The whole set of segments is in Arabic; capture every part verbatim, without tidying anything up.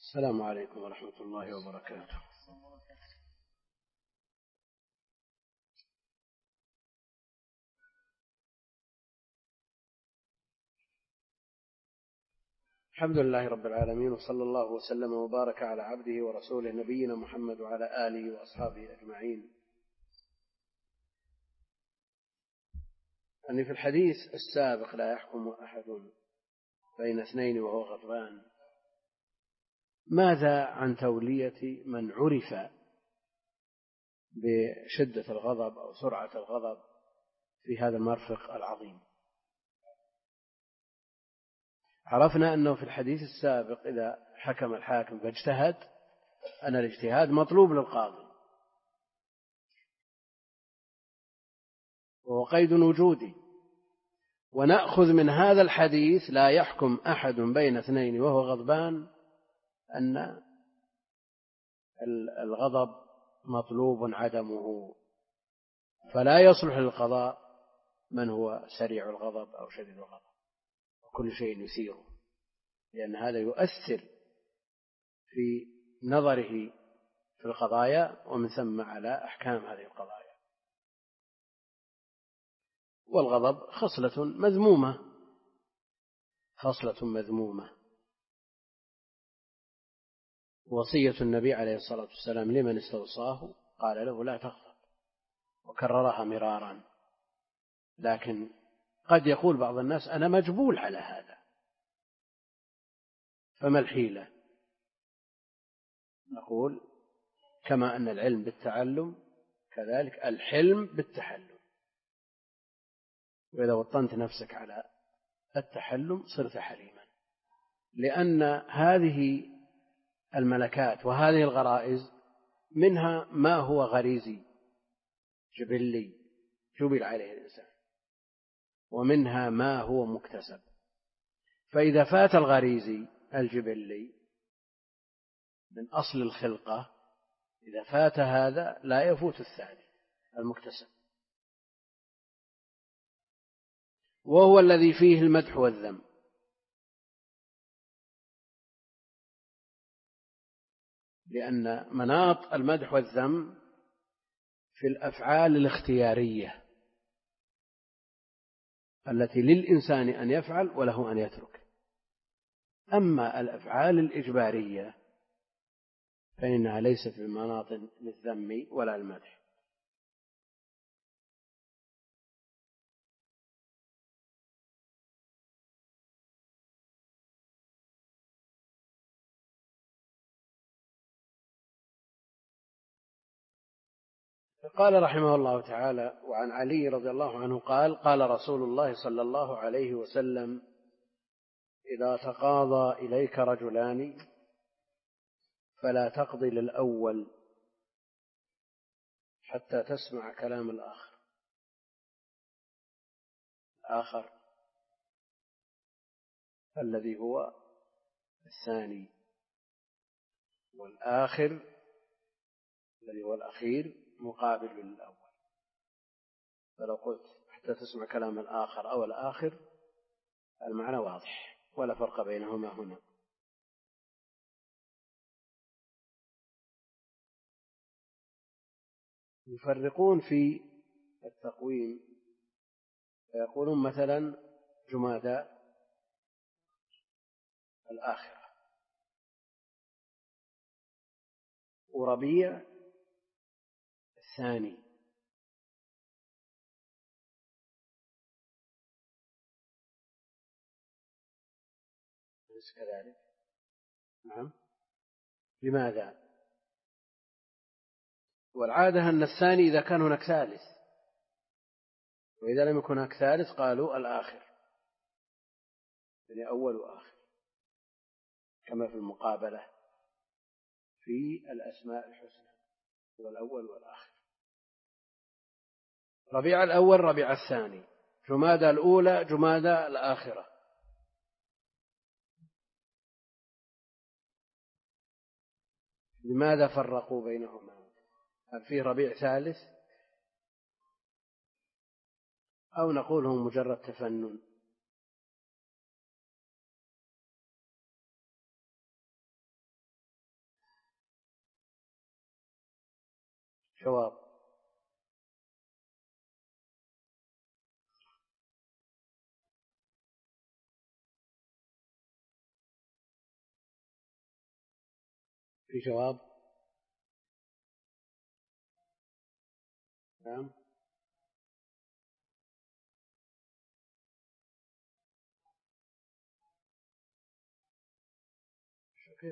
السلام عليكم ورحمة الله وبركاته. الحمد لله رب العالمين، وصلى الله وسلم وبارك على عبده ورسوله نبينا محمد وعلى آله وأصحابه أجمعين. أن في الحديث السابق لا يحكم أحد بين اثنين وهو غضبان. ماذا عن تولية من عرف بشدة الغضب أو سرعة الغضب في هذا المرفق العظيم؟ عرفنا أنه في الحديث السابق إذا حكم الحاكم فاجتهد أن الاجتهاد مطلوب للقاضي وهو قيد وجودي، ونأخذ من هذا الحديث لا يحكم أحد بين اثنين وهو غضبان أن الغضب مطلوب عدمه، فلا يصلح للقضاء من هو سريع الغضب أو شديد الغضب وكل شيء يثيره، لأن هذا يؤثر في نظره في القضايا ومن ثم على أحكام هذه القضايا. والغضب خصلة مذمومة خصلة مذمومة وصية النبي عليه الصلاة والسلام لمن استوصاه قال له لا تغضب، وكررها مرارا. لكن قد يقول بعض الناس أنا مجبول على هذا، فما الحيلة؟ نقول كما أن العلم بالتعلم كذلك الحلم بالتحلم، وإذا وطنت نفسك على التحلم صرت حليما، لأن هذه الملكات وهذه الغرائز منها ما هو غريزي جبلي جبل عليه الإنسان، ومنها ما هو مكتسب. فإذا فات الغريزي الجبلي من أصل الخلقة، إذا فات هذا لا يفوت الثاني المكتسب، وهو الذي فيه المدح والذم. لأن مناط المدح والذم في الأفعال الاختيارية التي للإنسان أن يفعل وله أن يترك. أما الأفعال الإجبارية فإنها ليست في مناط للذم ولا المدح. قال رحمه الله تعالى: وعن علي رضي الله عنه قال: قال رسول الله صلى الله عليه وسلم: إذا تقاضى إليك رجلان فلا تقضي للأول حتى تسمع كلام الآخر. الآخر الذي هو الثاني، والآخر الذي هو الأخير مقابل للأول. فلو قلت حتى تسمع كلام الآخر أو الآخر المعنى واضح ولا فرق بينهما هنا. يفرقون في التقويم فيقولون مثلا جمادى الآخرة وربيع الثاني، أليس كذلك؟ نعم. لماذا؟ والعادة أن الثاني إذا كان هناك ثالث، وإذا لم يكن هناك ثالث قالوا الآخر، يعني أول وآخر، كما في المقابلة في الأسماء الحسنى هو الأول والآخر. ربيع الأول ربيع الثاني، جمادى الأولى جمادى الآخرة. لماذا فرقوا بينهما؟ هل فيه ربيع ثالث أو نقول هو مجرد تفنن؟ جواب. في جواب. نعم. كيف؟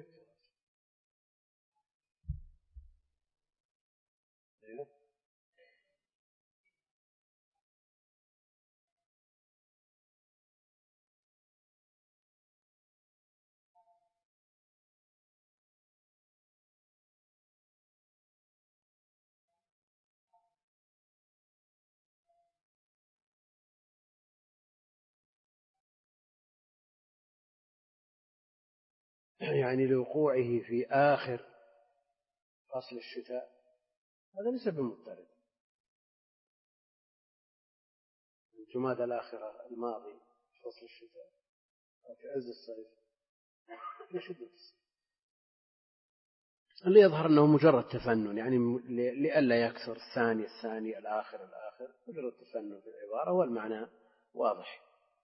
يعني لوقوعه في آخر فصل الشتاء، هذا ليس بمضطرد. جماد الآخرة الماضي في فصل الشتاء أو في عز الصيف في شدة الصيف، اللي يظهر أنه مجرد تفنن، يعني لئلا يكثر الثاني الثاني الآخر الآخر، مجرد تفنن في العبارة والمعنى واضح.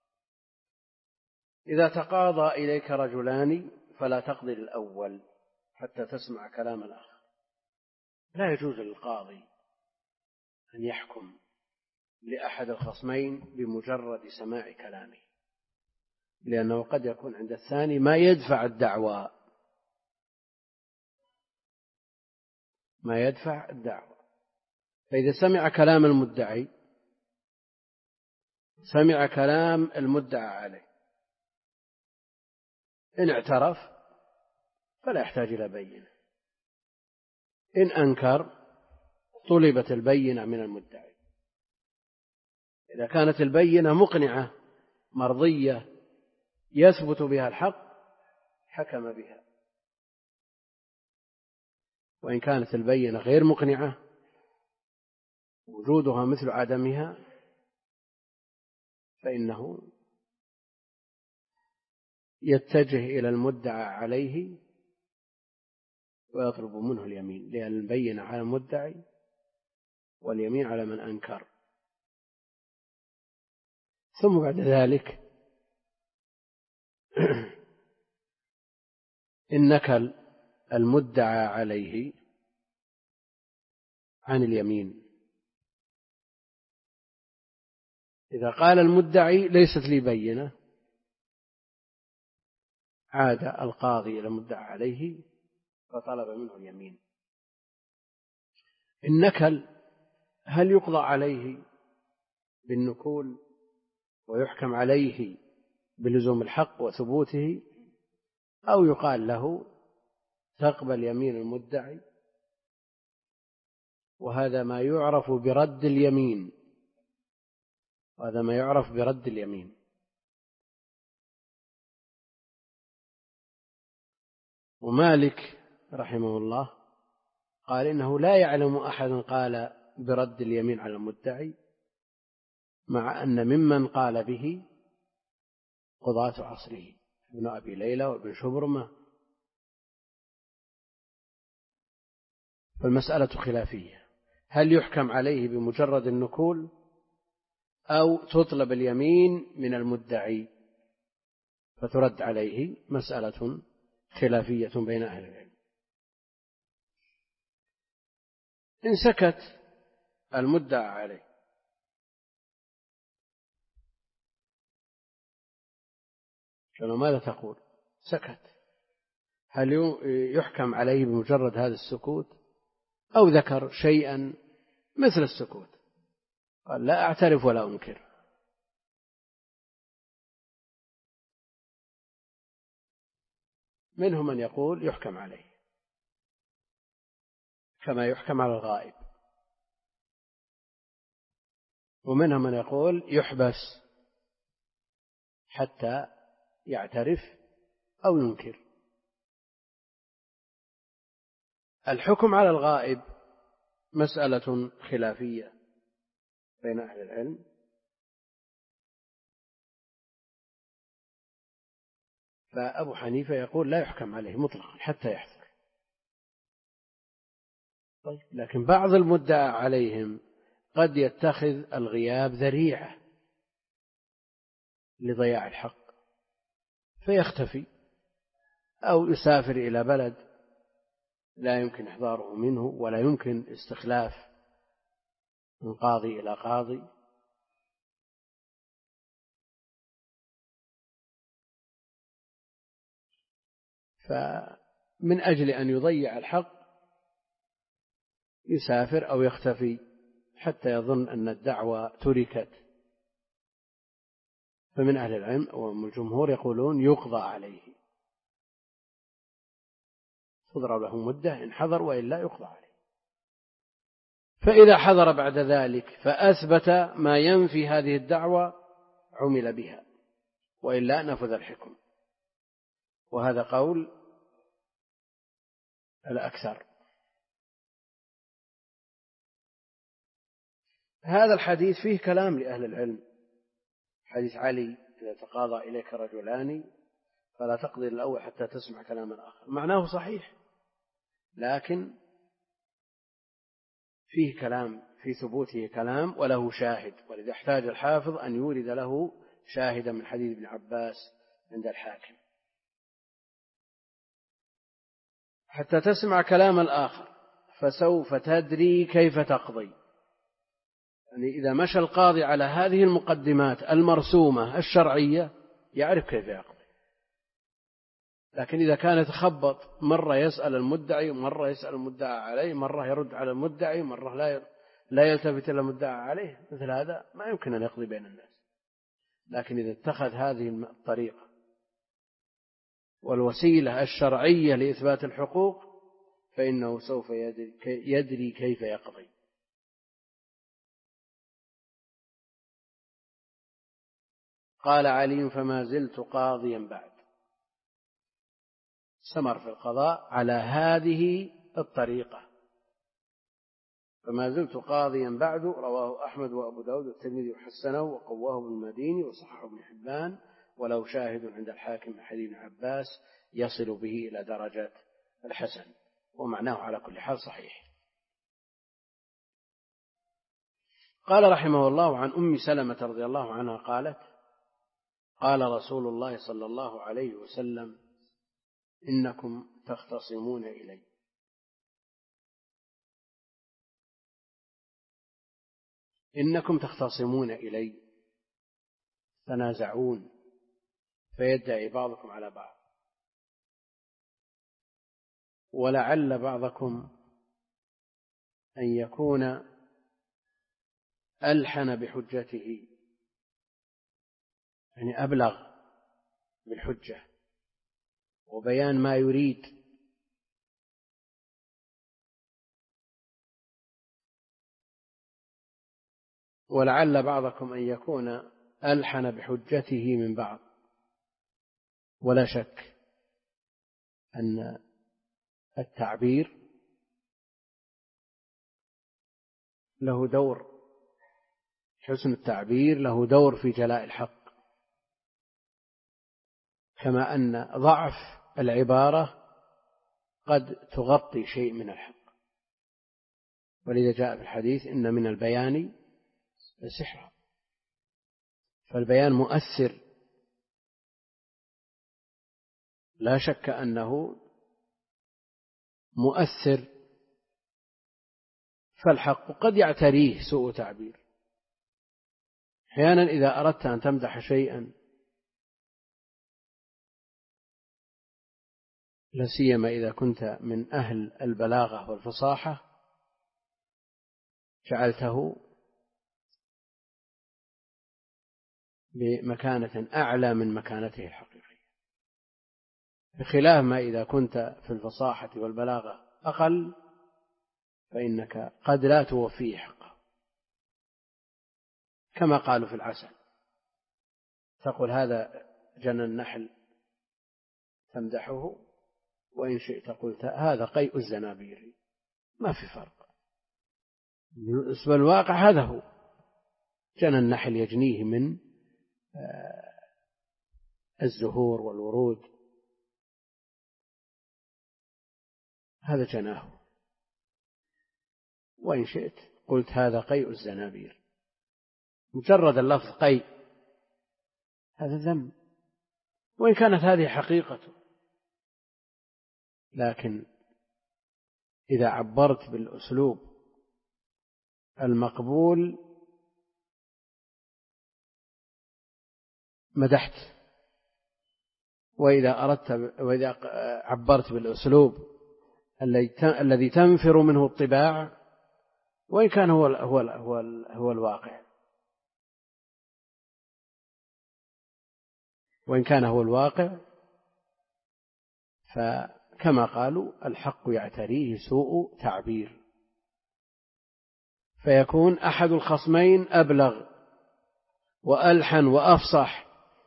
إذا تقاضى إليك رجلان فلا تقضي الأول حتى تسمع كلام الآخر. لا يجوز للقاضي أن يحكم لأحد الخصمين بمجرد سماع كلامه، لأنه قد يكون عند الثاني ما يدفع الدعوى ما يدفع الدعوى فإذا سمع كلام المدعي سمع كلام المدعى عليه، إن اعترف فلا يحتاج إلى بينة، إن أنكر طلبت البينة من المدعي. إذا كانت البينة مقنعة مرضية يثبت بها الحق حكم بها، وإن كانت البينة غير مقنعة وجودها مثل عدمها فإنه يتجه إلى المدعى عليه ويطلب منه اليمين، لأن البينة على المدعي واليمين على من أنكر. ثم بعد ذلك إن نكل المدعى عليه عن اليمين، إذا قال المدعي ليست لي بينة عاد القاضي إلى المدعى عليه فطلب منه اليمين. النكل هل يقضى عليه بالنكول ويحكم عليه بلزوم الحق وثبوته، أو يقال له تقبل يمين المدعي، وهذا ما يعرف برد اليمين وهذا ما يعرف برد اليمين. ومالك رحمه الله قال إنه لا يعلم أحد قال برد اليمين على المدعي، مع أن ممن قال به قضاة عصره ابن أبي ليلى وابن شبرمة، فالمسألة خلافية، هل يحكم عليه بمجرد النكول أو تطلب اليمين من المدعي فترد عليه؟ مسألة خلافية بين أهل العلم. إن سكت المدعى عليه شنو ماذا تقول؟ سكت، هل يحكم عليه بمجرد هذا السكوت أو ذكر شيئا مثل السكوت؟ قال لا أعترف ولا أنكر. منهم من يقول يحكم عليه كما يحكم على الغائب، ومنهم من يقول يحبس حتى يعترف أو ينكر. الحكم على الغائب مسألة خلافية بين أهل العلم، فأبو حنيفة يقول لا يحكم عليه مطلقا حتى يحذر، طيب لكن بعض المدعى عليهم قد يتخذ الغياب ذريعة لضياع الحق فيختفي أو يسافر إلى بلد لا يمكن إحضاره منه ولا يمكن استخلاف من قاضي إلى قاضي، فمن أجل أن يضيع الحق يسافر أو يختفي حتى يظن أن الدعوة تركت. فمن أهل العلم والجمهور يقولون يقضى عليه، تضرب له مدة إن حضر وإلا يقضى عليه. فإذا حضر بعد ذلك فأثبت ما ينفي هذه الدعوة عمل بها وإلا نفذ الحكم، وهذا قول الأكثر. هذا الحديث فيه كلام لأهل العلم، حديث علي إذا تقاضى إليك رجلان فلا تقضي الأول حتى تسمع كلام الآخر، معناه صحيح لكن فيه كلام في ثبوته كلام وله شاهد، ولذا احتاج الحافظ أن يورد له شاهدا من حديث ابن عباس عند الحاكم حتى تسمع كلام الآخر فسوف تدري كيف تقضي. يعني إذا مشى القاضي على هذه المقدمات المرسومة الشرعية يعرف كيف يقضي، لكن إذا كان يتخبط مرة يسأل المدعي ومرة يسأل المدعى عليه، مرة يرد على المدعي مرة لا لا يلتفت إلى المدعى عليه، مثل هذا ما يمكن أن يقضي بين الناس. لكن إذا اتخذ هذه الطريقة والوسيلة الشرعية لإثبات الحقوق فإنه سوف يدري كيف يقضي. قال علي فما زلت قاضيا بعد، استمر في القضاء على هذه الطريقة. فما زلت قاضيا بعد رواه أحمد وأبو داود والترمذي وحسنه وقواه ابن المديني وصححه ابن حبان، ولو شاهد عند الحاكم من حديث ابن عباس يصل به إلى درجة الحسن، ومعناه على كل حال صحيح. قال رحمه الله عن أم سلمة رضي الله عنها قالت قال رسول الله صلى الله عليه وسلم إنكم تختصمون إلي إنكم تختصمون إلي تنازعون فيدعي بعضكم على بعض، ولعل بعضكم أن يكون ألحن بحجته، يعني أبلغ بالحجة وبيان ما يريد، ولعل بعضكم أن يكون ألحن بحجته من بعض. ولا شك أن التعبير له دور، حسن التعبير له دور في جلاء الحق، كما أن ضعف العبارة قد تغطي شيء من الحق. ولذا جاء في الحديث إن من البيان سحرا، فالبيان مؤثر لا شك أنه مؤثر، فالحق قد يعتريه سوء تعبير. أحيانا إذا أردت أن تمدح شيئا لا سيما إذا كنت من أهل البلاغة والفصاحة جعلته بمكانة أعلى من مكانته الحقيقية، بخلاف ما إذا كنت في الفصاحة والبلاغة أقل فإنك قد لا توفيه حقه، كما قالوا في العسل تقول هذا جنى النحل تمدحه، وإن شئت قلت هذا قيء الزنابير، ما في فرق. بالنسبة للواقع هذا هو جنى النحل يجنيه من الزهور والورود، هذا جناه. وإن شئت قلت هذا قيء الزنابير، مجرد اللفظ قيء هذا ذم، وإن كانت هذه حقيقته. لكن إذا عبرت بالأسلوب المقبول مدحت، وإذا أردت وإذا عبرت بالأسلوب الذي تنفر منه الطباع، وإن كان هو هو هو هو الواقع وإن كان هو الواقع فكما قالوا الحق يعتريه سوء تعبير، فيكون أحد الخصمين أبلغ وألحن وأفصح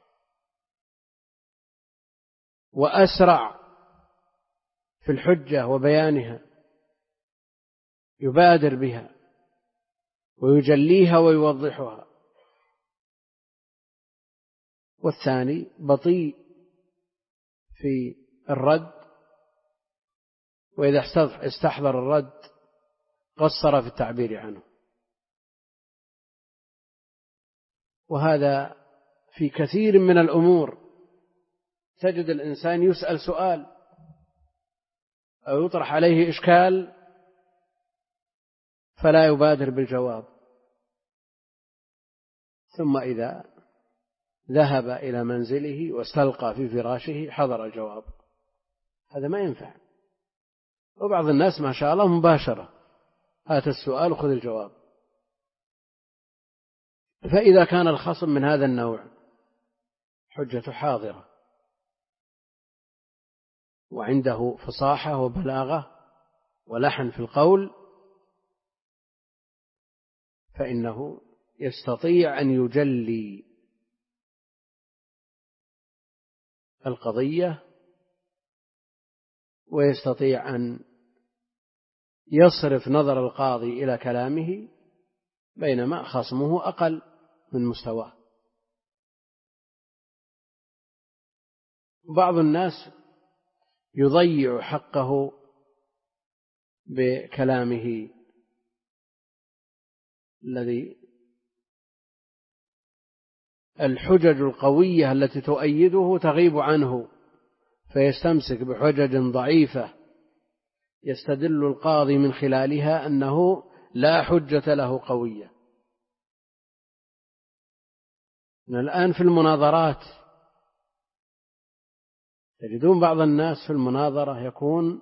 وأسرع في الحجة وبيانها، يبادر بها ويجليها ويوضحها، والثاني بطيء في الرد، وإذا استحضر الرد قصر في التعبير عنه. وهذا في كثير من الأمور، تجد الإنسان يسأل سؤال أو يطرح عليه إشكال فلا يبادر بالجواب، ثم إذا ذهب إلى منزله واستلقى في فراشه حضر الجواب. هذا ما ينفع. وبعض الناس ما شاء الله مباشرة، هات السؤال وخذ الجواب. فإذا كان الخصم من هذا النوع حجة حاضرة وعنده فصاحة وبلاغة ولحن في القول، فإنه يستطيع أن يجلي القضية، ويستطيع أن يصرف نظر القاضي إلى كلامه، بينما خصمه أقل من مستواه. بعض الناس يضيع حقه بكلامه الذي الحجج القوية التي تؤيده تغيب عنه، فيستمسك بحجج ضعيفة يستدل القاضي من خلالها أنه لا حجة له قوية. الآن في المناظرات تجدون بعض الناس في المناظرة يكون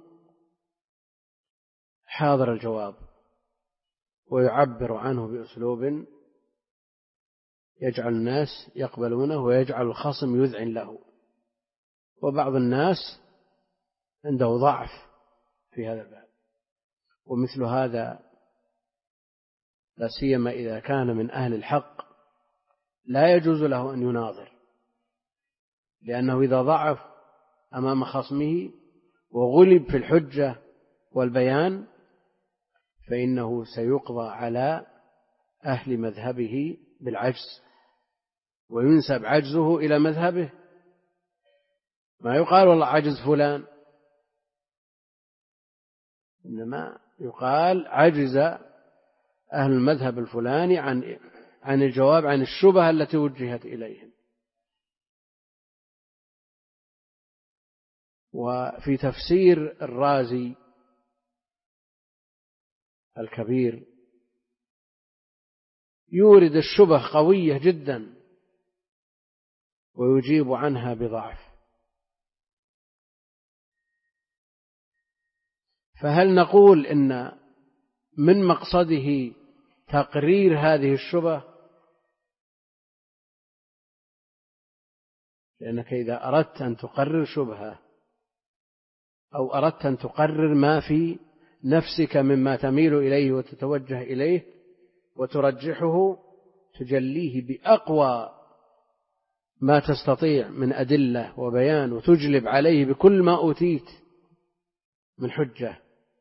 حاضر الجواب ويعبر عنه بأسلوب يجعل الناس يقبلونه ويجعل الخصم يذعن له، وبعض الناس عنده ضعف في هذا الباب. ومثل هذا لا سيما إذا كان من أهل الحق لا يجوز له أن يناظر، لأنه إذا ضعف أمام خصمه وغلب في الحجة والبيان فإنه سيقضى على أهل مذهبه بالعجز، وينسب عجزه إلى مذهبه. ما يقال والله عجز فلان، إنما يقال عجز أهل المذهب الفلاني عن عن الجواب عن الشبهة التي وجهت إليهم. وفي تفسير الرازي الكبير يورد الشبه قوية جدا ويجيب عنها بضعف. فهل نقول إن من مقصده تقرير هذه الشبه؟ لأنك إذا أردت أن تقرر شبهة أو أردت أن تقرر ما في نفسك مما تميل إليه وتتوجه إليه وترجحه، تجليه بأقوى ما تستطيع من أدلة وبيان، وتجلب عليه بكل ما أوتيت من حجة،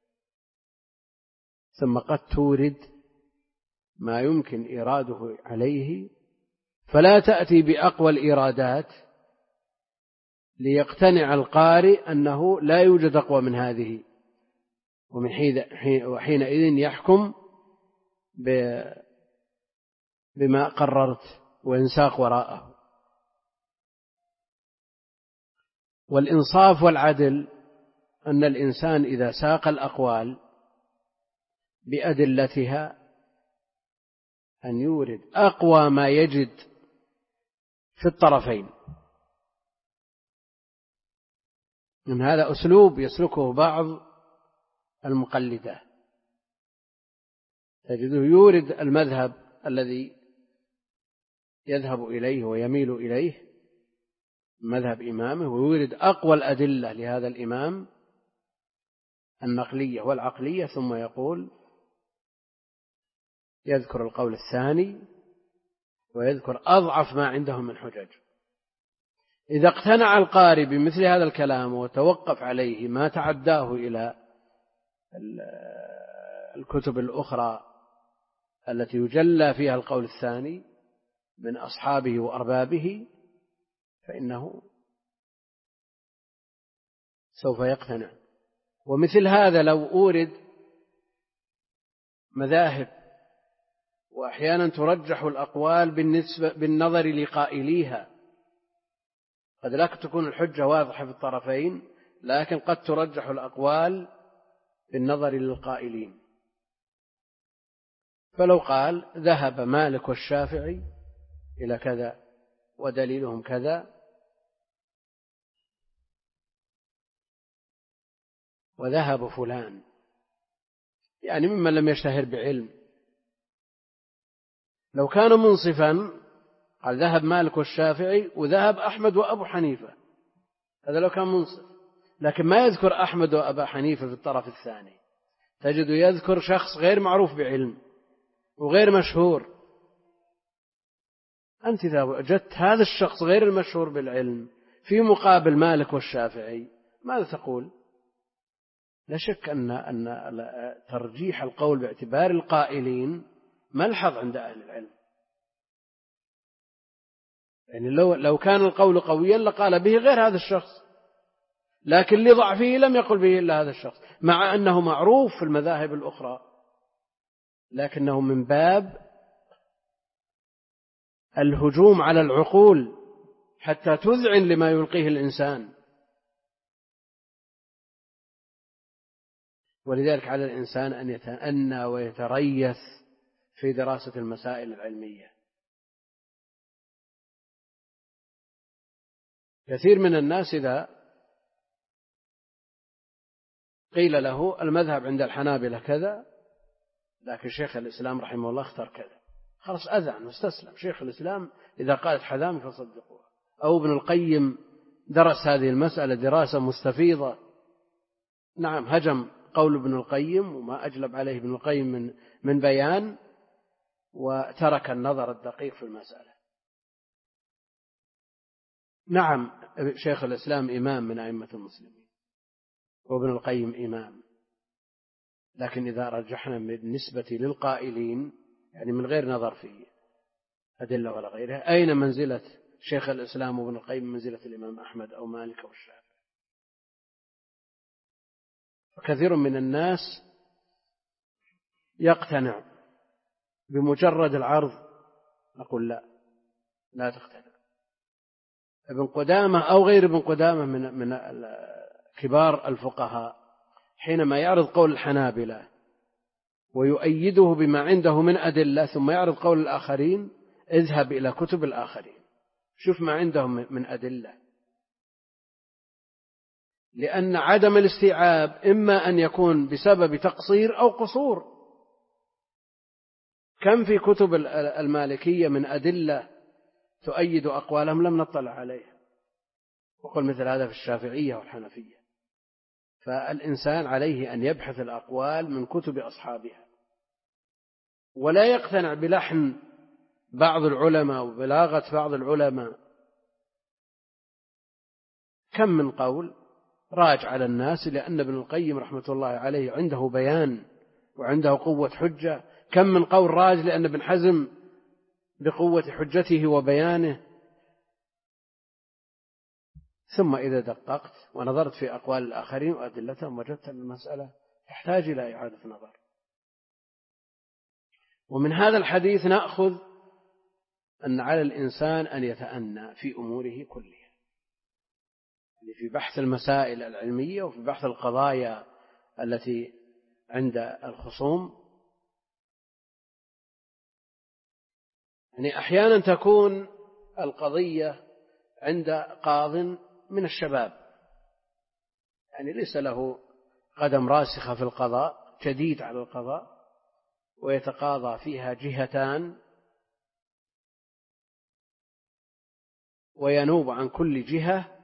ثم قد تورد ما يمكن إيراده عليه، فلا تأتي بأقوى الإيرادات ليقتنع القارئ أنه لا يوجد أقوى من هذه، ومن حينئذ يحكم بما قررت وينساق وراءه. والإنصاف والعدل أن الإنسان إذا ساق الأقوال بأدلتها أن يورد أقوى ما يجد في الطرفين. من هذا أسلوب يسلكه بعض المقلدة، تجده يورد المذهب الذي يذهب إليه ويميل إليه مذهب إمامه، ويورد أقوى الأدلة لهذا الإمام النقلية والعقلية، ثم يقول يذكر القول الثاني ويذكر أضعف ما عنده من حجج. إذا اقتنع القارئ بمثل هذا الكلام وتوقف عليه ما تعداه إلى الكتب الأخرى التي يجلى فيها القول الثاني من أصحابه وأربابه، فإنه سوف يقتنع. ومثل هذا لو أورد مذاهب وأحيانا ترجح الأقوال بالنسبة بالنظر لقائليها، قد لا تكون الحجة واضحة في الطرفين، لكن قد ترجح الأقوال بالنظر للقائلين. فلو قال ذهب مالك والشافعي إلى كذا ودليلهم كذا، وذهب فلان يعني ممن لم يشتهر بعلم، لو كان منصفا قال ذهب مالك والشافعي وذهب أحمد وأبو حنيفة، هذا لو كان منصف. لكن ما يذكر أحمد وأبا حنيفة في الطرف الثاني، تجد يذكر شخص غير معروف بعلم وغير مشهور. أنت إذا وجدت هذا الشخص غير المشهور بالعلم في مقابل مالك والشافعي ماذا تقول؟ لا شك أن أن ترجيح القول باعتبار القائلين ملحظ عند أهل العلم. يعني لو لو كان القول قويا لقال به غير هذا الشخص، لكن لضعفه لم يقل به إلا هذا الشخص، مع أنه معروف في المذاهب الأخرى، لكنه من باب الهجوم على العقول حتى تذعن لما يلقيه الإنسان. ولذلك على الإنسان أن يتأنى ويتريث في دراسة المسائل العلمية. كثير من الناس إذا قيل له المذهب عند الحنابلة كذا، لكن شيخ الإسلام رحمه الله اختار كذا، خلاص أذعن واستسلم. شيخ الإسلام إذا قالت حذامي فصدقوها. أو ابن القيم درس هذه المسألة دراسة مستفيضة، نعم هجم قول ابن القيم وما أجلب عليه ابن القيم من من بيان، وترك النظر الدقيق في المسألة. نعم شيخ الإسلام إمام من أئمة المسلمين وابن القيم إمام، لكن إذا رجحنا بالنسبة للقائلين يعني من غير نظر في أدلة ولا غيرها، أين منزلة شيخ الإسلام وابن القيم منزلة الإمام أحمد أو مالك أو الشافعي؟ فكثير من الناس يقتنع بمجرد العرض، نقول لا لا تقتنع. ابن قدامة أو غير ابن قدامة من من كبار الفقهاء حينما يعرض قول الحنابلة ويؤيده بما عنده من أدلة ثم يعرض قول الآخرين، اذهب إلى كتب الآخرين شوف ما عندهم من أدلة، لأن عدم الاستيعاب إما أن يكون بسبب تقصير أو قصور. كم في كتب المالكية من أدلة تؤيد أقوالهم لم نطلع عليها، وقل مثل هذا في الشافعية والحنفية. فالإنسان عليه أن يبحث الأقوال من كتب أصحابها، ولا يقتنع بلحن بعض العلماء وبلاغة بعض العلماء. كم من قول راج على الناس، لأن ابن القيم رحمة الله عليه عنده بيان وعنده قوة حجة. كم من قول راج لأن ابن حزم بقوة حجته وبيانه. ثم إذا دققت ونظرت في أقوال الآخرين وأدلتهم وجدت أن المسألة تحتاج إلى إعادة نظر. ومن هذا الحديث نأخذ أن على الإنسان أن يتأنى في أموره كلها، يعني في بحث المسائل العلمية وفي بحث القضايا التي عند الخصوم. يعني أحيانا تكون القضية عند قاض من الشباب، يعني ليس له قدم راسخة في القضاء، جديد على القضاء، ويتقاضى فيها جهتان وينوب عن كل جهة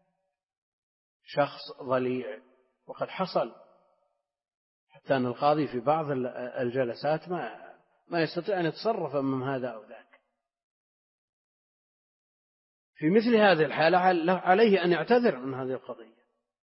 شخص ضليع. وقد حصل حتى أن القاضي في بعض الجلسات ما ما يستطيع أن يتصرف أمام هذا أو ذاك. في مثل هذه الحالة عليه أن يعتذر من هذه القضية،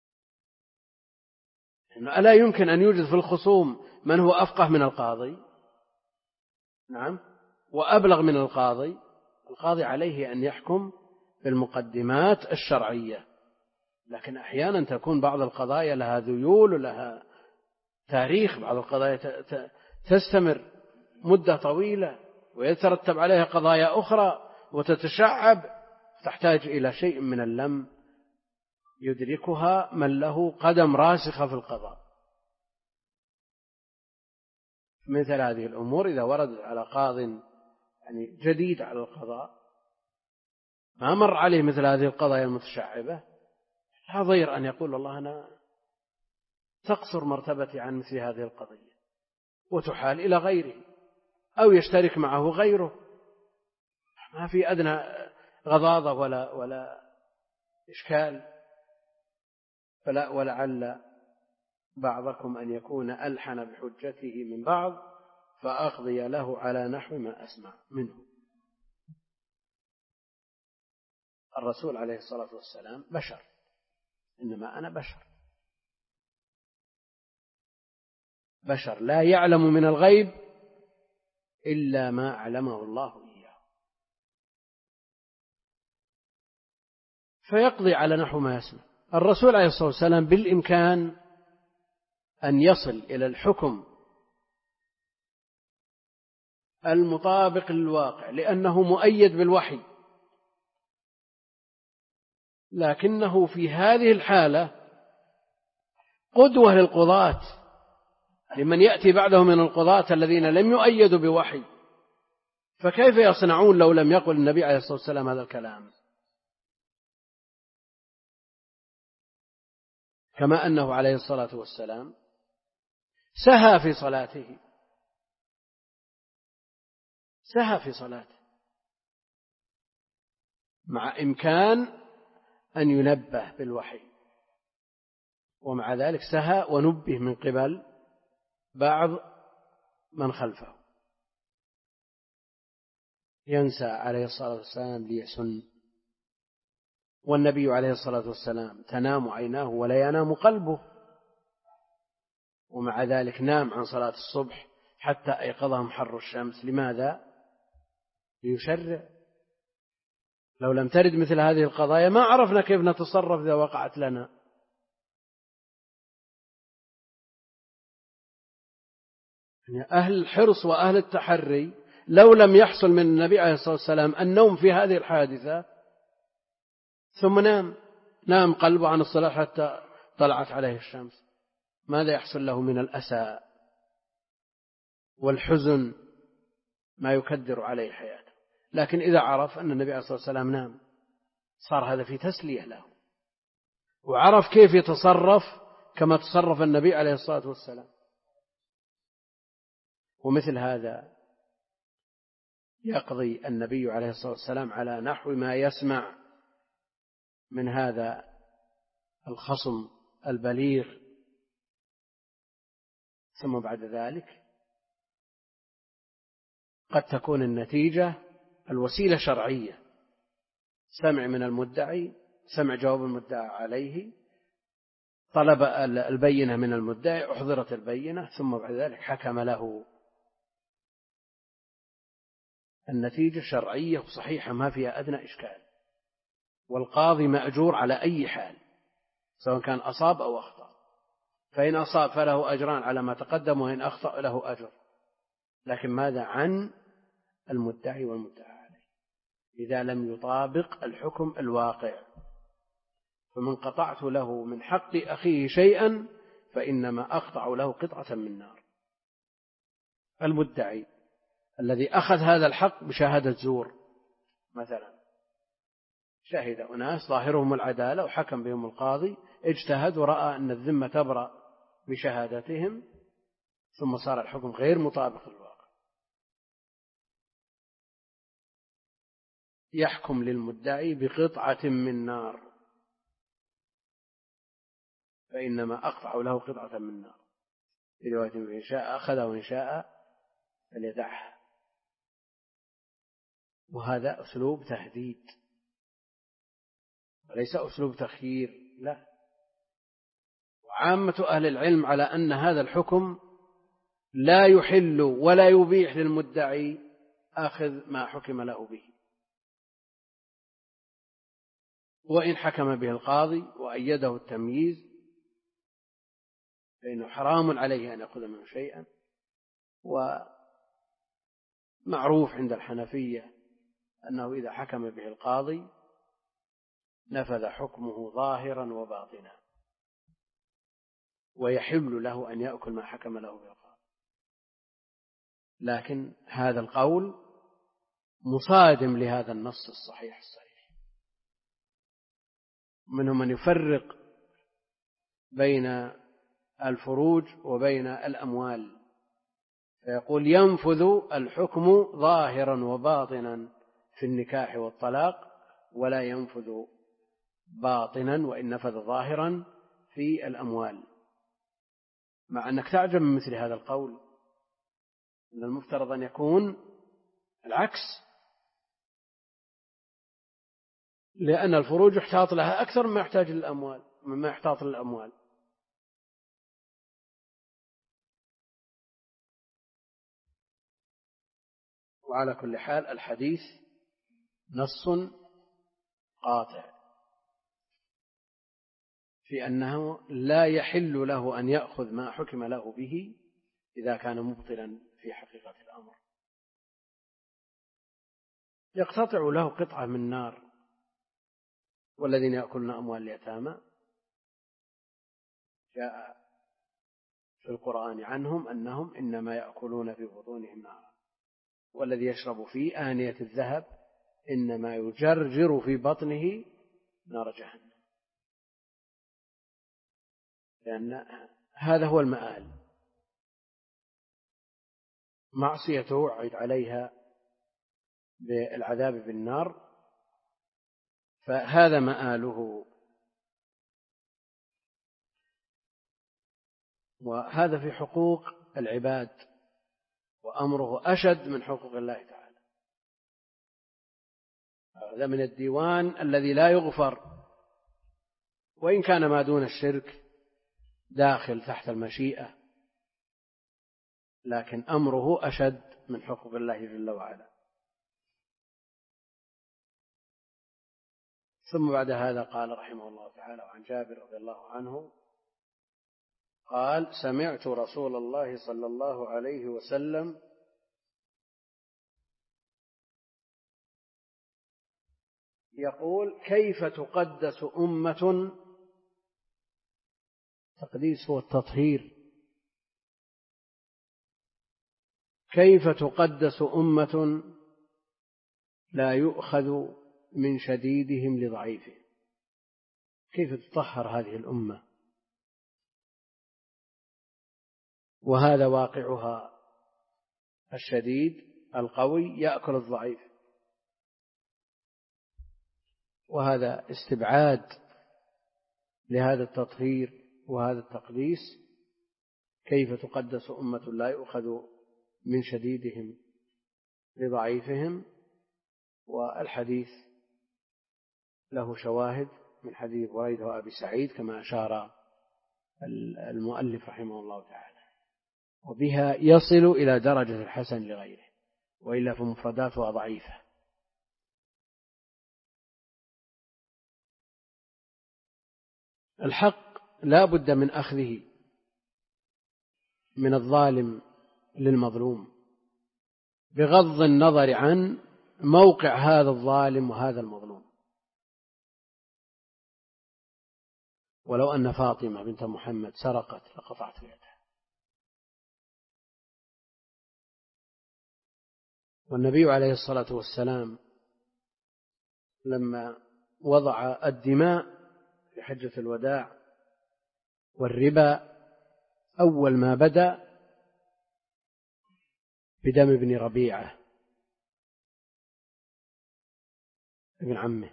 إنه ألا يمكن أن يوجد في الخصوم من هو أفقه من القاضي، نعم، وأبلغ من القاضي. القاضي عليه أن يحكم بالمقدمات الشرعية، لكن أحيانا تكون بعض القضايا لها ذيول ولها تاريخ، بعض القضايا تستمر مدة طويلة ويترتب عليها قضايا أخرى وتتشعب، تحتاج إلى شيء من اللم يدركها من له قدم راسخة في القضاء. مثل هذه الأمور إذا وردت على قاض يعني جديد على القضاء ما مر عليه مثل هذه القضايا المتشعبة، لا ضير أن يقول والله أنا تقصر مرتبتي عن مثل هذه القضية وتحال إلى غيره، أو يشترك معه غيره، ما في أدنى غضاضة ولا ولا إشكال. فلا ولعل بعضكم أن يكون ألحن بحجته من بعض فأقضي له على نحو ما أسمع منه. الرسول عليه الصلاة والسلام بشر، إنما أنا بشر بشر لا يعلم من الغيب إلا ما علمه الله إياه، فيقضي على نحو ما يسمع. الرسول عليه الصلاة والسلام بالإمكان أن يصل إلى الحكم المطابق للواقع لأنه مؤيد بالوحي، لكنه في هذه الحالة قدوة للقضاة، لمن يأتي بعده من القضاة الذين لم يؤيدوا بوحي، فكيف يصنعون لو لم يقل النبي عليه الصلاة والسلام هذا الكلام؟ كما أنه عليه الصلاة والسلام سهى في صلاته سهى في صلاته مع إمكان أن ينبه بالوحي، ومع ذلك سهى ونبه من قبل بعض من خلفه. ينسى عليه الصلاة والسلام ليسن، والنبي عليه الصلاة والسلام تنام عيناه ولا ينام قلبه، ومع ذلك نام عن صلاة الصبح حتى أيقظهم حر الشمس. لماذا؟ ليشرع. لو لم ترد مثل هذه القضايا ما عرفنا كيف نتصرف إذا وقعت لنا. يعني أهل الحرص وأهل التحري لو لم يحصل من النبي عليه الصلاة والسلام النوم في هذه الحادثة ثم نام نام قلبه عن الصلاة حتى طلعت عليه الشمس، ماذا يحصل له من الأسى والحزن ما يكدر عليه حياته؟ لكن إذا عرف أن النبي عليه الصلاة والسلام نام صار هذا في تسلية له، وعرف كيف يتصرف كما تصرف النبي عليه الصلاة والسلام. ومثل هذا يقضي النبي عليه الصلاة والسلام على نحو ما يسمع من هذا الخصم البليغ. ثم بعد ذلك قد تكون النتيجة الوسيلة شرعية، سمع من المدعي، سمع جواب المدعى عليه، طلب البينة من المدعي، أحضرت البينة، ثم بعد ذلك حكم له. النتيجة شرعية صحيحة ما فيها أدنى إشكال، والقاضي مأجور على أي حال سواء كان أصاب أو أخطأ، فإن أصاب فله أجران على ما تقدم، وإن أخطأ له أجر. لكن ماذا عن المدعي والمدعى عليه إذا لم يطابق الحكم الواقع؟ فمن قطعت له من حق أخيه شيئا فإنما أقطع له قطعة من نار. المدعي الذي أخذ هذا الحق بشهادة زور مثلا، شهد أناس ظاهرهم العدالة وحكم بهم القاضي، اجتهد ورأى أن الذمة تبرأ بشهادتهم، ثم صار الحكم غير مطابق للواقع، يحكم للمدعي بقطعة من نار فإنما أقطع له قطعة من نار. في رواية إن شاء أخذها وإن شاء فليدعها. وهذا أسلوب تهديد وليس أسلوب تخيير، لا. وعامة أهل العلم على أن هذا الحكم لا يحل ولا يبيح للمدعي أخذ ما حكم له به، وإن حكم به القاضي وأيده التمييز فإنه حرام عليه أن يأخذ منه شيئا. ومعروف عند الحنفية أنه إذا حكم به القاضي نفذ حكمه ظاهرا وباطنا، ويحل له أن يأكل ما حكم له به القاضي. لكن هذا القول مصادم لهذا النص الصحيح الصحيح. منهم من يفرق بين الفروج وبين الأموال، فيقول ينفذ الحكم ظاهرا وباطنا في النكاح والطلاق، ولا ينفذ باطنا وإن نفذ ظاهرا في الأموال، مع أنك تعجب من مثل هذا القول، أن المفترض أن يكون العكس، لأن الفروج يحتاط لها أكثر مما يحتاج للأموال مما يحتاط للأموال. وعلى كل حال الحديث نص قاطع في أنه لا يحل له أن يأخذ ما حكم له به إذا كان مبطلا في حقيقة الأمر. يقتطع له قطعة من نار. والذين يأكلون أموال اليتامى جاء في القرآن عنهم أنهم إنما يأكلون في بطونهم نارا، والذي يشرب في آنية الذهب إنما يجرجر في بطنه نار جهنم، لأن هذا هو المآل. معصيته وعد عليها بالعذاب بالنار، فهذا مآله. وهذا في حقوق العباد، وأمره أشد من حقوق الله تعالى. هذا من الديوان الذي لا يغفر، وإن كان ما دون الشرك داخل تحت المشيئة، لكن أمره أشد من حقوق الله جل وعلا. ثم بعد هذا قال رحمه الله تعالى عن جابر رضي الله عنه قال: سمعت رسول الله صلى الله عليه وسلم يقول: كيف تقدس أمة، تقديس هو التطهير، كيف تقدس أمة لا يؤخذ من شديدهم لضعيفهم، كيف تطهر هذه الأمة؟ وهذا واقعها، الشديد القوي يأكل الضعيف، وهذا استبعاد لهذا التطهير وهذا التقديس. كيف تقدس أمة لا يؤخذ من شديدهم لضعيفهم. والحديث له شواهد من حديث بريدة وأبي سعيد كما أشار المؤلف رحمه الله تعالى، وبها يصل إلى درجة الحسن لغيره، وإلا فمفرداتها ضعيفة. الحق لا بد من أخذه من الظالم للمظلوم، بغض النظر عن موقع هذا الظالم وهذا المظلوم. ولو أن فاطمة بنت محمد سرقت لقطعت يدها. والنبي عليه الصلاة والسلام لما وضع الدماء في حجة الوداع والربا أول ما بدأ بدم ابن ربيعة ابن عمه،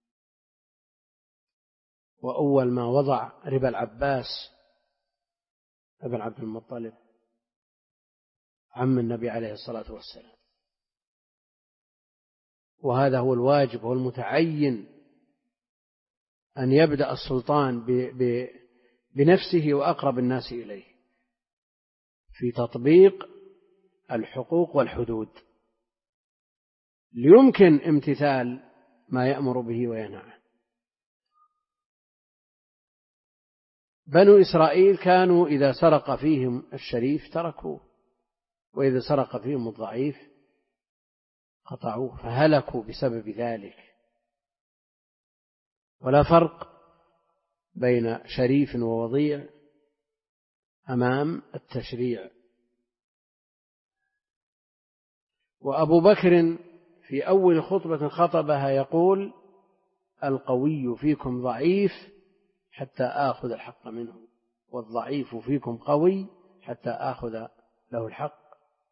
وأول ما وضع ربا العباس ابن عبد المطلب عم النبي عليه الصلاة والسلام. وهذا هو الواجب والمتعين، أن يبدأ السلطان بنفسه وأقرب الناس إليه في تطبيق الحقوق والحدود ليمكن امتثال ما يأمر به وينهى عنه. بنو إسرائيل كانوا إذا سرق فيهم الشريف تركوه، وإذا سرق فيهم الضعيف قطعوه، فهلكوا بسبب ذلك. ولا فرق بين شريف ووضيع أمام التشريع. وأبو بكر في أول خطبة خطبها يقول: القوي فيكم ضعيف حتى آخذ الحق منه، والضعيف فيكم قوي حتى آخذ له الحق.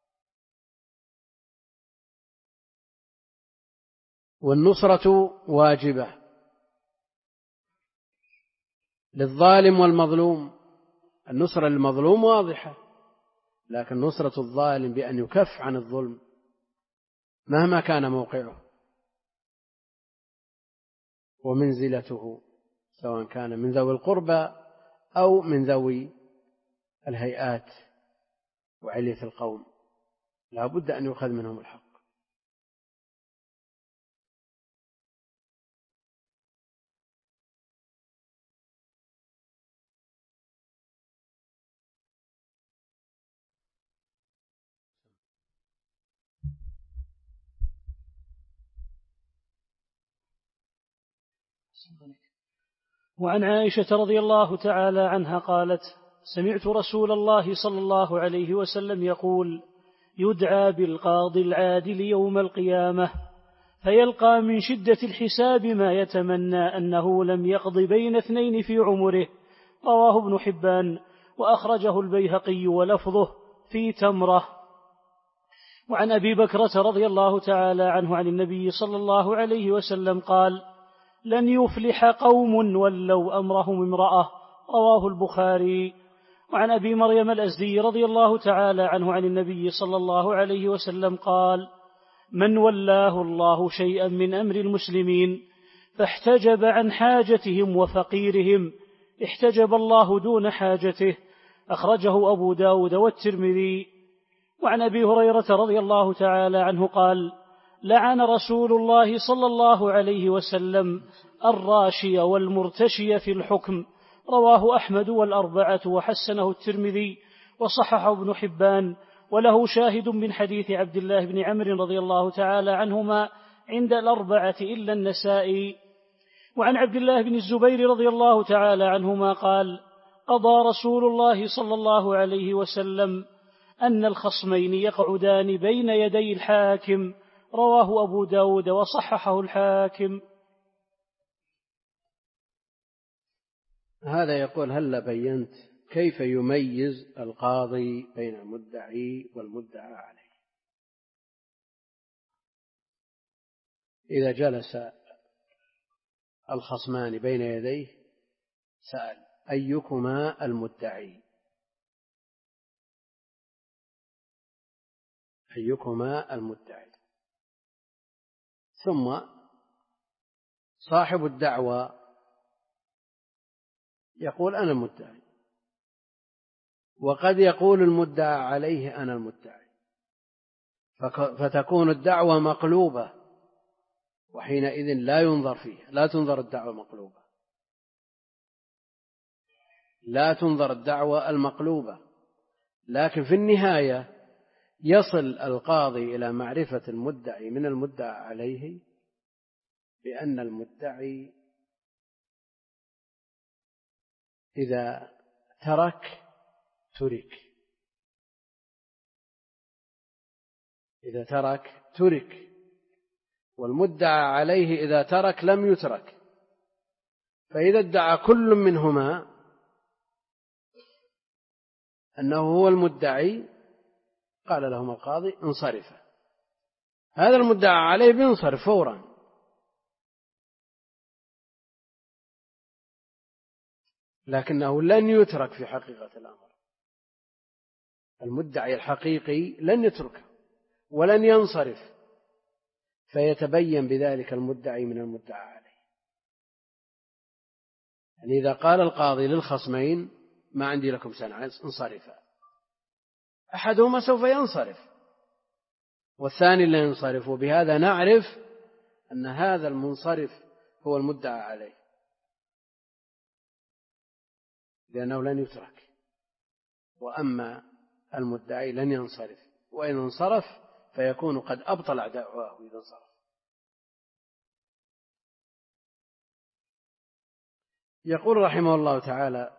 والنصرة واجبة للظالم والمظلوم. النصرة للمظلوم واضحة، لكن نصرة الظالم بأن يكف عن الظلم مهما كان موقعه ومنزلته، سواء كان من ذوي القربى أو من ذوي الهيئات وعلية القوم، لا بد أن يؤخذ منهم الحق. وعن عائشة رضي الله تعالى عنها قالت: سمعت رسول الله صلى الله عليه وسلم يقول: يدعى بالقاضي العادل يوم القيامة فيلقى من شدة الحساب ما يتمنى أنه لم يقض بين اثنين في عمره. رواه ابن حبان وأخرجه البيهقي ولفظه في تمرة. وعن أبي بكرة رضي الله تعالى عنه عن النبي صلى الله عليه وسلم قال: لن يفلح قوم ولوا أمرهم امرأة. رواه البخاري. وعن أبي مريم الأزدي رضي الله تعالى عنه عن النبي صلى الله عليه وسلم قال: من ولاه الله شيئا من أمر المسلمين فاحتجب عن حاجتهم وفقيرهم احتجب الله دون حاجته. أخرجه أبو داود والترمذي. وعن أبي هريرة رضي الله تعالى عنه قال: لعن رسول الله صلى الله عليه وسلم الراشي والمرتشي في الحكم. رواه أحمد والأربعة وحسنه الترمذي وصححه ابن حبان، وله شاهد من حديث عبد الله بن عمرو رضي الله تعالى عنهما عند الأربعة إلا النسائي. وعن عبد الله بن الزبير رضي الله تعالى عنهما قال: قضى رسول الله صلى الله عليه وسلم أن الخصمين يقعدان بين يدي الحاكم. رواه أبو داود وصححه الحاكم. هذا يقول: هل بينت كيف يميز القاضي بين المدعي والمدعى عليه؟ إذا جلس الخصمان بين يديه سأل: أيكما المدعي؟ أيكما المدعي؟ ثم صاحب الدعوى يقول: أنا المدعي، وقد يقول المدعى عليه: أنا المدعي، فتكون الدعوة مقلوبة، وحينئذ لا ينظر فيها، لا تنظر الدعوة المقلوبة، لا تنظر الدعوة المقلوبة. لكن في النهاية يصل القاضي إلى معرفة المدعي من المدعى عليه بأن المدعي إذا ترك ترك، إذا ترك ترك، والمدعى عليه إذا ترك لم يترك. فإذا ادعى كل منهما أنه هو المدعي قال لهم القاضي انصرف، هذا المدعى عليه بينصرف فورا. لكنه لن يترك في حقيقة الأمر، المدعي الحقيقي لن يتركه ولن ينصرف، فيتبين بذلك المدعي من المدعى عليه. يعني إذا قال القاضي للخصمين ما عندي لكم سنة انصرفا، أحدهما سوف ينصرف والثاني لا ينصرف، وبهذا نعرف أن هذا المنصرف هو المدعى عليه، لأنه لن يترك. وأما المدعي لن ينصرف، وإن انصرف فيكون قد أبطل دعواه إذا انصرف. يقول رحمه الله تعالى: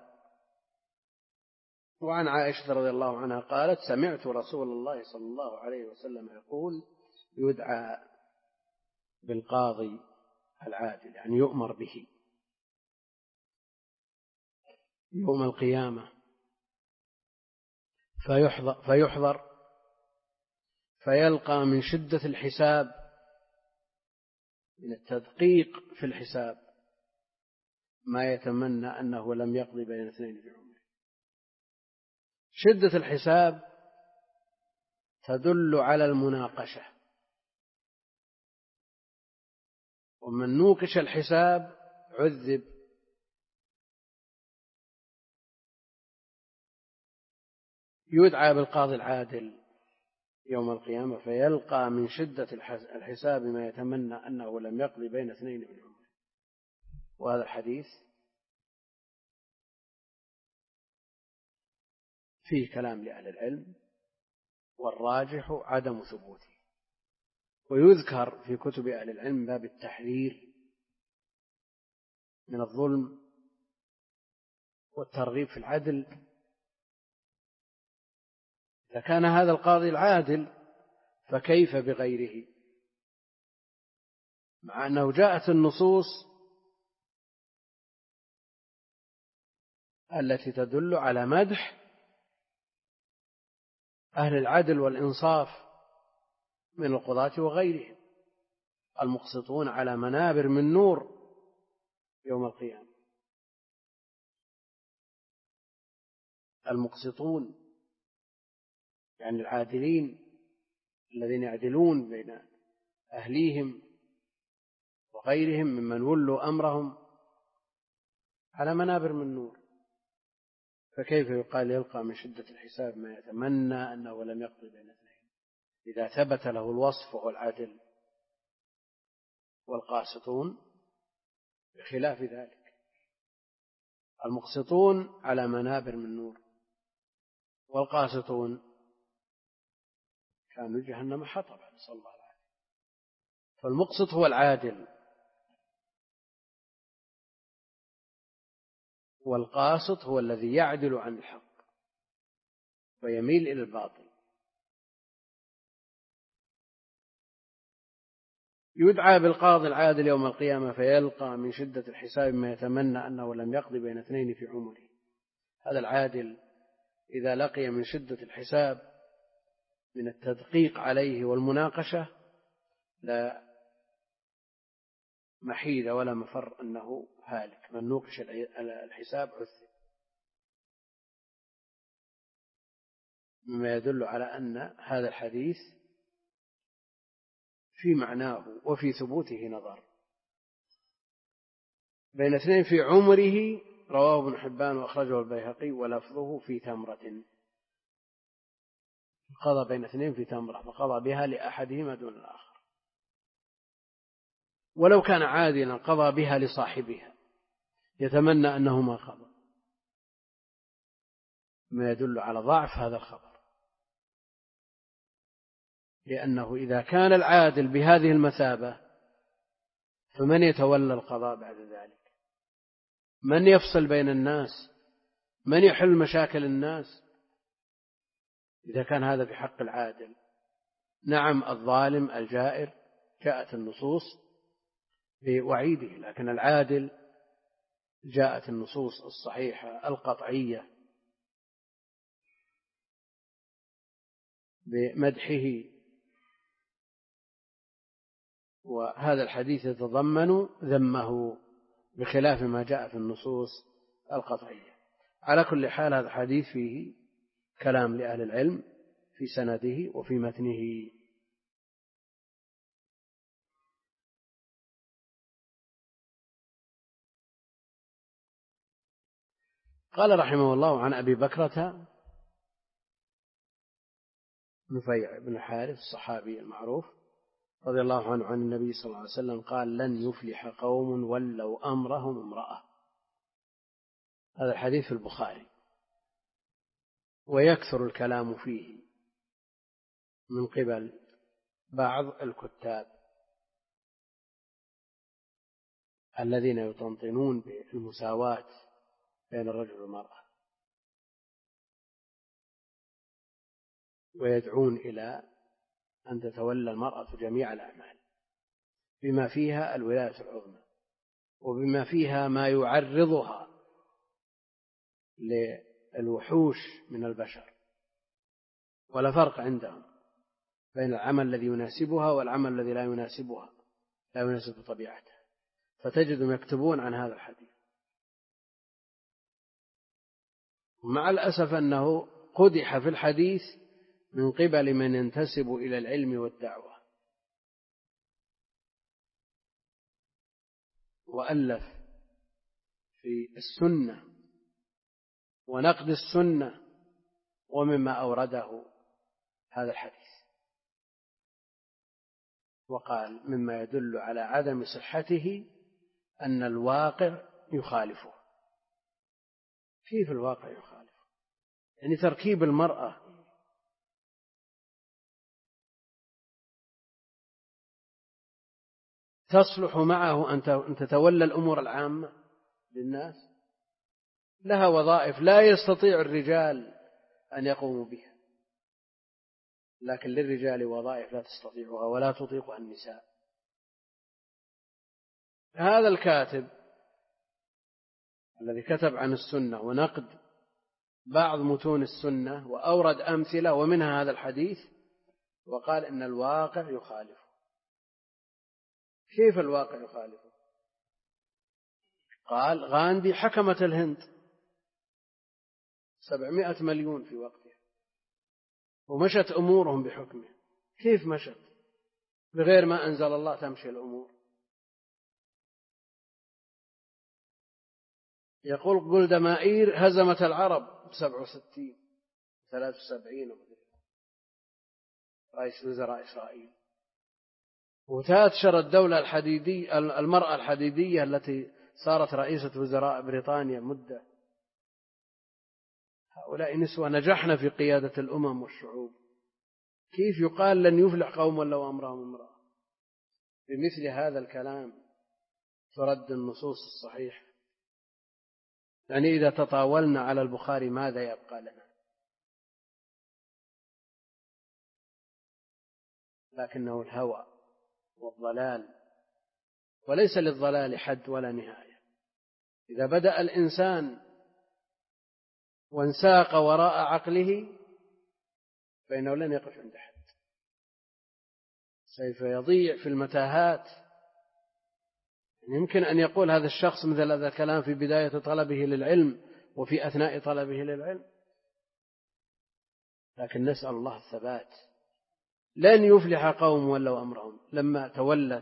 وعن عائشة رضي الله عنها قالت: سمعت رسول الله صلى الله عليه وسلم يقول: يدعى بالقاضي العادل، يعني يؤمر به يوم القيامة فيحضر, فيحضر فيلقى من شدة الحساب، من التدقيق في الحساب، ما يتمنى أنه لم يقضي بين اثنين في عمره. شدة الحساب تدل على المناقشة، ومن نوقش الحساب عذب. يدعى بالقاضي العادل يوم القيامة فيلقى من شدة الحساب ما يتمنى أنه لم يقضي بين اثنين من عمره. وهذا الحديث فيه كلام لأهل العلم، والراجح عدم ثبوته. ويذكر في كتب أهل العلم باب التحذير من الظلم والترغيب في العدل. إذا كان هذا القاضي العادل فكيف بغيره، مع أنه جاءت النصوص التي تدل على مدح أهل العدل والإنصاف من القضاة وغيرهم، المقسطون على منابر من نور يوم القيامة. المقسطون يعني العادلين الذين يعدلون بين أهليهم وغيرهم ممن ولوا أمرهم على منابر من نور، فكيف يقال يلقى من شدة الحساب ما يتمنى أنه لم يقضي بين اثنين، إذا ثبت له الوصف وهو العدل. والقاسطون بخلاف ذلك، المقسطون على منابر من نور، والقاسطون كانوا جهنم حطبا، نسأل الله العافية. فالمقسط هو العادل، والقاسط هو الذي يعدل عن الحق ويميل إلى الباطل. يدعى بالقاضي العادل يوم القيامة فيلقى من شدة الحساب ما يتمنى أنه لم يقضي بين اثنين في عمره. هذا العادل إذا لقي من شدة الحساب من التدقيق عليه والمناقشة لا محيد ولا مفر أنه هالك، من نوقش الحساب عذب، مما يدل على أن هذا الحديث في معناه وفي ثبوته نظر. بين اثنين في عمره رواه ابن حبان وأخرجه البيهقي، ولفظه في تمرة، قضى بين اثنين في تمرة فقضى بها لأحدهما دون الآخر. ولو كان عادلا قضى بها لصاحبها يتمنى أنه ما قضى، ما يدل على ضعف هذا الخبر. لأنه إذا كان العادل بهذه المثابة فمن يتولى القضاء بعد ذلك؟ من يفصل بين الناس؟ من يحل مشاكل الناس إذا كان هذا في حق العادل؟ نعم الظالم الجائر جاءت النصوص بوعيده، لكن العادل جاءت النصوص الصحيحة القطعية بمدحه. وهذا الحديث يتضمن ذمه بخلاف ما جاء في النصوص القطعية. على كل حال هذا الحديث فيه كلام لأهل العلم في سنده وفي متنه. قال رحمه الله عن أبي بكرة نفيع بن الحارث الصحابي المعروف رضي الله عنه عن النبي صلى الله عليه وسلم قال لن يفلح قوم ولوا أمرهم امرأة. هذا الحديث في البخاري، ويكثر الكلام فيه من قبل بعض الكتاب الذين يطنطنون بالمساواة بين الرجل والمرأة ويدعون إلى أن تتولى المرأة جميع الأعمال بما فيها الولاية العظمى وبما فيها ما يعرضها للوحوش من البشر، ولا فرق عندهم بين العمل الذي يناسبها والعمل الذي لا يناسبها لا يناسب طبيعتها، فتجدهم يكتبون عن هذا الحديث. مع الأسف أنه قدح في الحديث من قبل من ينتسب إلى العلم والدعوة، وألف في السنة ونقد السنة ومما أورده هذا الحديث، وقال مما يدل على عدم صحته أن الواقع يخالفه. كيف الواقع يخالفه؟ يعني تركيب المرأة تصلح معه أن تتولى الأمور العامة للناس، لها وظائف لا يستطيع الرجال أن يقوموا بها، لكن للرجال وظائف لا تستطيعها ولا تطيقها النساء. هذا الكاتب الذي كتب عن السنة ونقد بعض متون السنة وأورد أمثلة ومنها هذا الحديث، وقال إن الواقع يخالفه. كيف الواقع يخالفه؟ قال غاندي حكمت الهند سبعمائة مليون في وقتها ومشت أمورهم بحكمه. كيف مشت؟ بغير ما أنزل الله تمشي الأمور. يقول جولدا مائير هزمت العرب بسبع وستين ثلاث وسبعين رئيس وزراء إسرائيل، وتأثر الدولة الحديدية المرأة الحديدية التي صارت رئيسة وزراء بريطانيا مدة. هؤلاء نسوة نجحنا في قيادة الأمم والشعوب. كيف يقال لن يفلح قوم ولو أمرهم امرأة؟ بمثل هذا الكلام ترد النصوص الصحيحة. يعني إذا تطاولنا على البخاري ماذا يبقى لنا؟ لكنه الهوى والضلال، وليس للضلال حد ولا نهاية. إذا بدأ الإنسان وانساق وراء عقله فإنه لن يقف عند حد، سوف يضيع في المتاهات. يمكن أن يقول هذا الشخص مثل هذا الكلام في بداية طلبه للعلم وفي أثناء طلبه للعلم، لكن نسأل الله الثبات. لن يفلح قوم ولوا أمرهم. لما تولت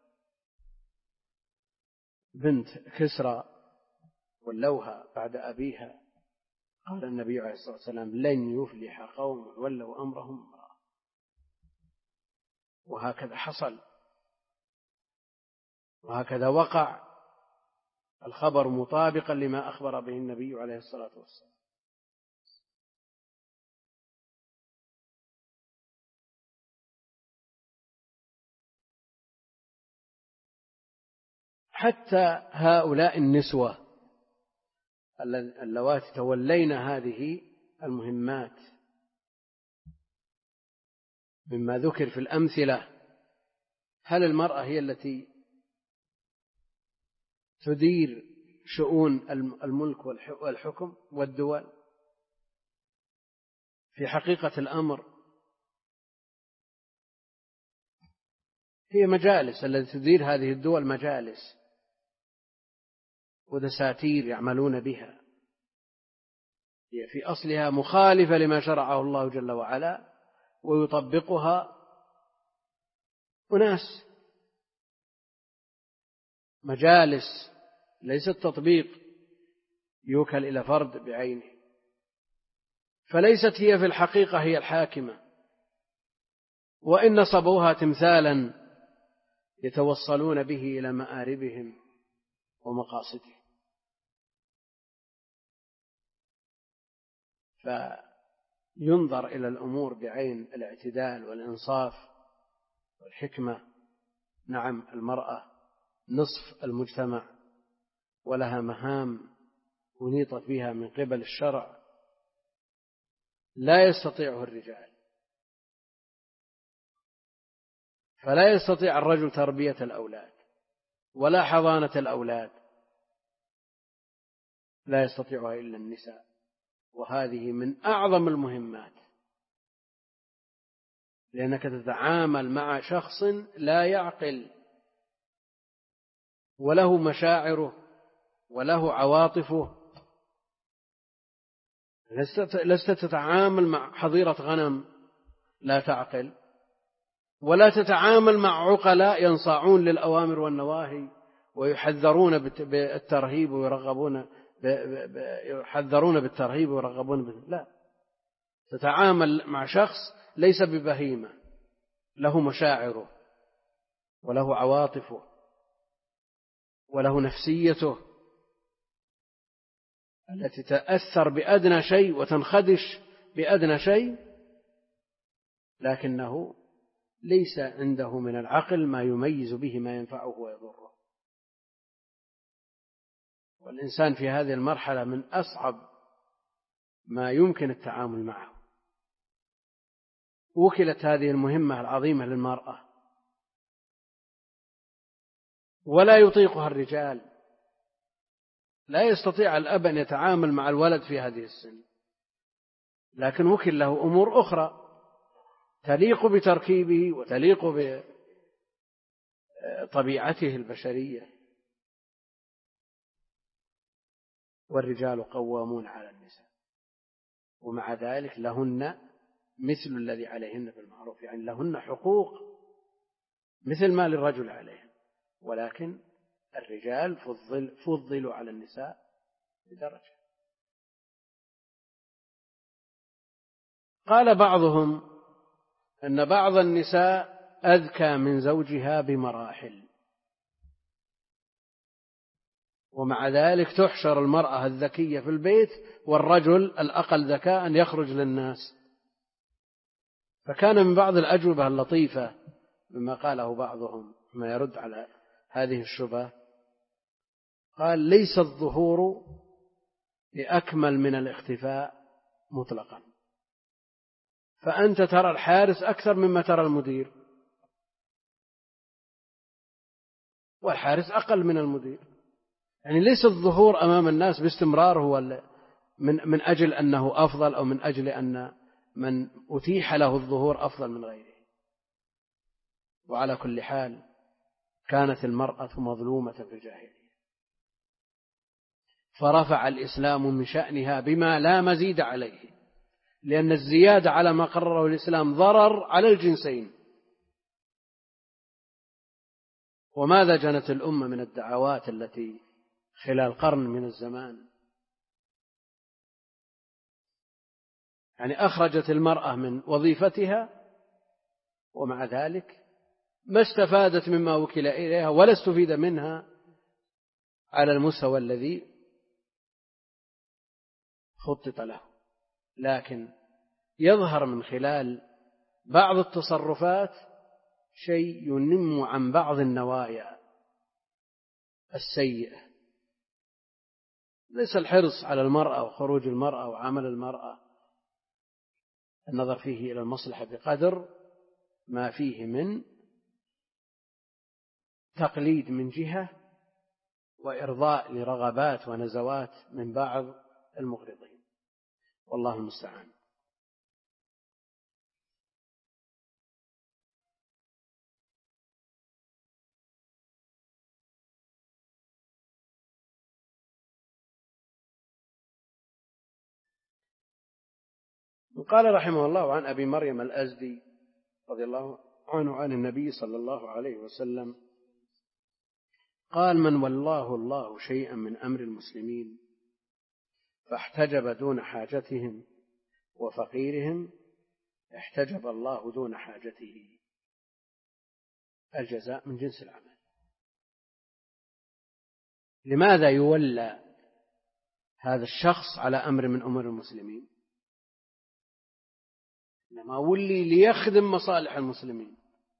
بنت كسرى ولوها بعد أبيها قال النبي عليه الصلاة والسلام لن يفلح قوم ولوا أمرهم امرأة. وهكذا حصل وهكذا وقع الخبر مطابقا لما أخبر به النبي عليه الصلاة والسلام. حتى هؤلاء النسوة اللواتي تولين هذه المهمات مما ذكر في الأمثلة، هل المرأة هي التي تدير شؤون الملك والحكم والدول؟ في حقيقة الأمر هي مجالس التي تدير هذه الدول، مجالس ودساتير يعملون بها، هي في أصلها مخالفة لما شرعه الله جل وعلا، ويطبقها أناس، مجالس ليس التطبيق يوكل إلى فرد بعينه، فليست هي في الحقيقة هي الحاكمة، وإن نصبوها تمثالا يتوصلون به إلى مآربهم ومقاصدهم. فينظر إلى الأمور بعين الاعتدال والإنصاف والحكمة. نعم، المرأة نصف المجتمع ولها مهام ونيطت بها من قبل الشرع لا يستطيعه الرجال، فلا يستطيع الرجل تربية الأولاد ولا حضانة الأولاد، لا يستطيعها إلا النساء، وهذه من أعظم المهمات، لأنك تتعامل مع شخص لا يعقل وله مشاعره وله عواطفه، لست تتعامل مع حظيرة غنم لا تعقل، ولا تتعامل مع عقلاء ينصاعون للأوامر والنواهي ويحذرون بالترهيب ويرغبون يحذرون بالترهيب ويرغبون بالترهيب. لا، تتعامل مع شخص ليس ببهيمة، له مشاعره وله عواطفه وله نفسيته التي تأثر بأدنى شيء وتنخدش بأدنى شيء، لكنه ليس عنده من العقل ما يميز به ما ينفعه ويضره. والإنسان في هذه المرحلة من أصعب ما يمكن التعامل معه. وكلت هذه المهمة العظيمة للمرأة ولا يطيقها الرجال، لا يستطيع الأب أن يتعامل مع الولد في هذه السن، لكن وكل له أمور أخرى تليق بتركيبه وتليق بطبيعته البشرية. والرجال قوامون على النساء، ومع ذلك لهن مثل الذي عليهن بالمعروف، يعني لهن حقوق مثل ما للرجل عليهن، ولكن الرجال فضل فضلوا على النساء بدرجة. قال بعضهم أن بعض النساء أذكى من زوجها بمراحل، ومع ذلك تحشر المرأة الذكية في البيت والرجل الأقل ذكاء يخرج للناس. فكان من بعض الأجوبة اللطيفة مما قاله بعضهم ما يرد على هذه الشبهة، قال: ليس الظهور بأكمل من الاختفاء مطلقا، فأنت ترى الحارس أكثر مما ترى المدير، والحارس أقل من المدير. يعني ليس الظهور أمام الناس باستمرار هو من من أجل أنه أفضل، أو من أجل أن من أتيح له الظهور أفضل من غيره. وعلى كل حال كانت المرأة مظلومة في الجاهلية، فرفع الإسلام من شأنها بما لا مزيد عليه، لأن الزيادة على ما قرره الإسلام ضرر على الجنسين. وماذا جنت الأمة من الدعوات التي خلال قرن من الزمان يعني أخرجت المرأة من وظيفتها، ومع ذلك ما استفادت مما وكل إليها ولا استفيد منها على المستوى الذي خطط له. لكن يظهر من خلال بعض التصرفات شيء ينم عن بعض النوايا السيئة. ليس الحرص على المرأة وخروج المرأة وعمل المرأة النظر فيه إلى المصلحة بقدر ما فيه من تقليد من جهة وإرضاء لرغبات ونزوات من بعض المغرضين، والله المستعان. قال رحمه الله عن أبي مريم الأزدي رضي الله عنه عن النبي صلى الله عليه وسلم قال: من والله الله شيئا من أمر المسلمين فاحتجب دون حاجتهم وفقيرهم احتجب الله دون حاجته. الجزاء من جنس العمل. لماذا يولى هذا الشخص على أمر من أمور المسلمين؟ إنما ولي ليخدم مصالح المسلمين،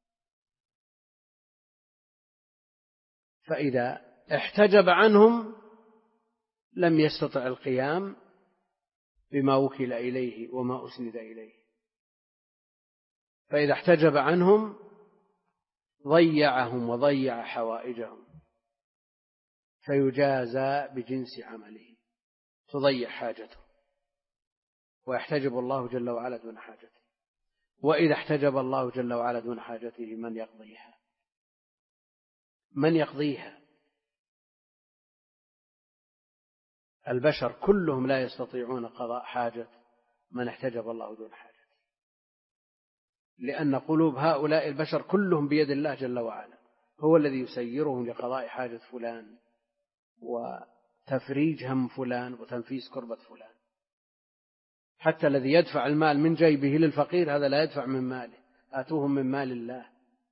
فإذا احتجب عنهم لم يستطع القيام بما وكل إليه وما أسند إليه، فإذا احتجب عنهم ضيعهم وضيع حوائجهم، فيجازى بجنس عمله، تضيع حاجته ويحتجب الله جل وعلا دون حاجته. وإذا احتجب الله جل وعلا دون حاجته من يقضيها؟ من يقضيها؟ البشر كلهم لا يستطيعون قضاء حاجة من احتجب الله دون حاجته، لأن قلوب هؤلاء البشر كلهم بيد الله جل وعلا، هو الذي يسيرهم لقضاء حاجة فلان وتفريج هم فلان وتنفيس كربة فلان. حتى الذي يدفع المال من جيبه للفقير هذا لا يدفع من ماله، آتوهم من مال الله.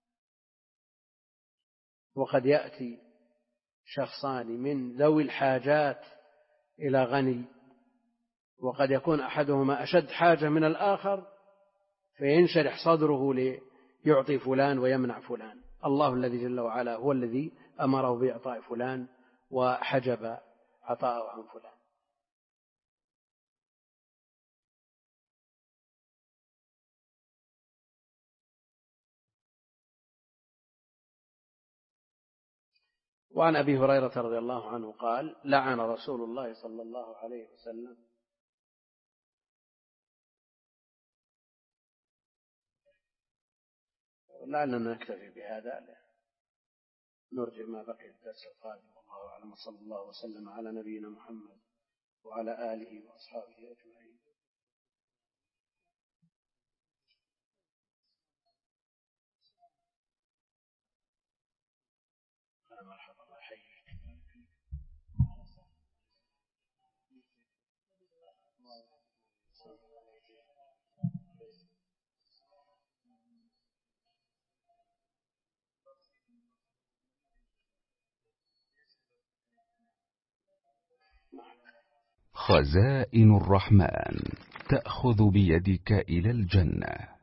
وقد يأتي شخصان من ذوي الحاجات إلى غني، وقد يكون أحدهما أشد حاجة من الآخر، فينشرح صدره ليعطي فلان ويمنع فلان. الله الذي جل وعلا هو الذي أمره بإعطاء فلان وحجب عطاءه عن فلان. وعن أبي هريرة رضي الله عنه قال: لعن رسول الله صلى الله عليه وسلم لعلنا نكتفي بهذا، نرجع ما بقي الدرس القادم. والله أعلم، صلى الله وسلم على نبينا محمد وعلى آله وأصحابه أجمعين. مرحبا، الله يحييك. خزائن الرحمن تأخذ بيدك إلى الجنة.